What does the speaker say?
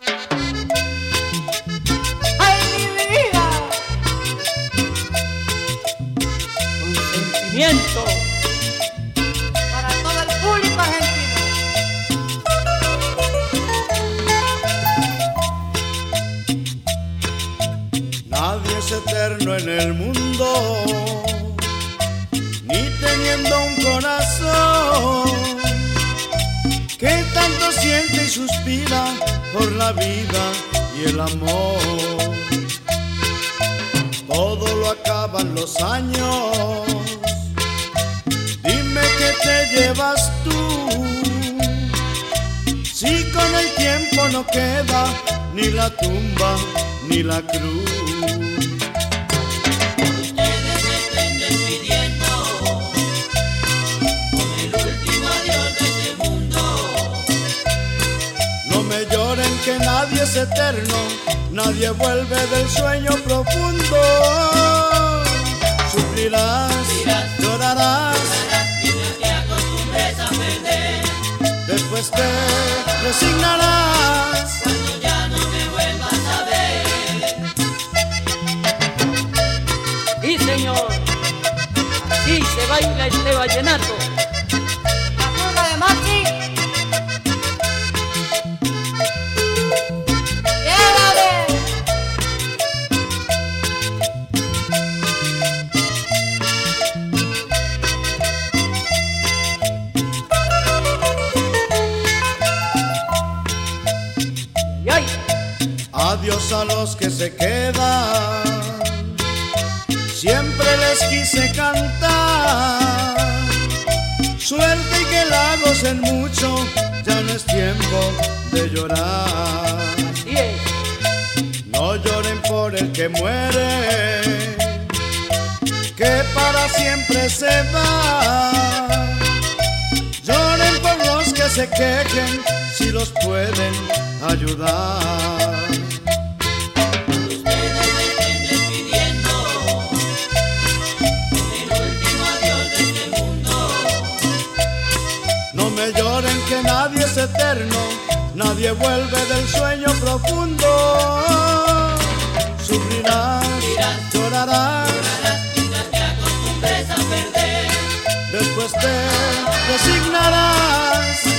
¡Ay, mi vida! Con sentimiento para todo el público argentino. Nadie es eterno en el mundo, ni teniendo un corazón que tanto siente y suspira por la vida y el amor. Todo lo acaban los años, dime qué te llevas tú, si con el tiempo no queda ni la tumba ni la cruz. Ustedes se estén despidiendo con el último adiós de este mundo. No me lloren que nadie es eterno, nadie vuelve del sueño profundo. Sufrirás, llorarás, Mientras te acostumbres a perder, después te resignarás. cuando ya no me vuelvas a ver. Sí, señor. Así se baila este vallenato. La curva de Maxi. ¡Llévame! ¡Ay! Adiós a los que se quedan, siempre les quise cantar. Suerte y que la gocen mucho, ya no es tiempo de llorar. Así es. No lloren por el que muere, que para siempre se va. Lloren por los que se quejen, si los pueden ayudar. Ustedes se estén despidiendo con el último adiós de este mundo. No me lloren que nadie es eterno, nadie vuelve del sueño profundo. Sufrirás, llorarás, Mientras te acostumbres a perder, después te resignarás.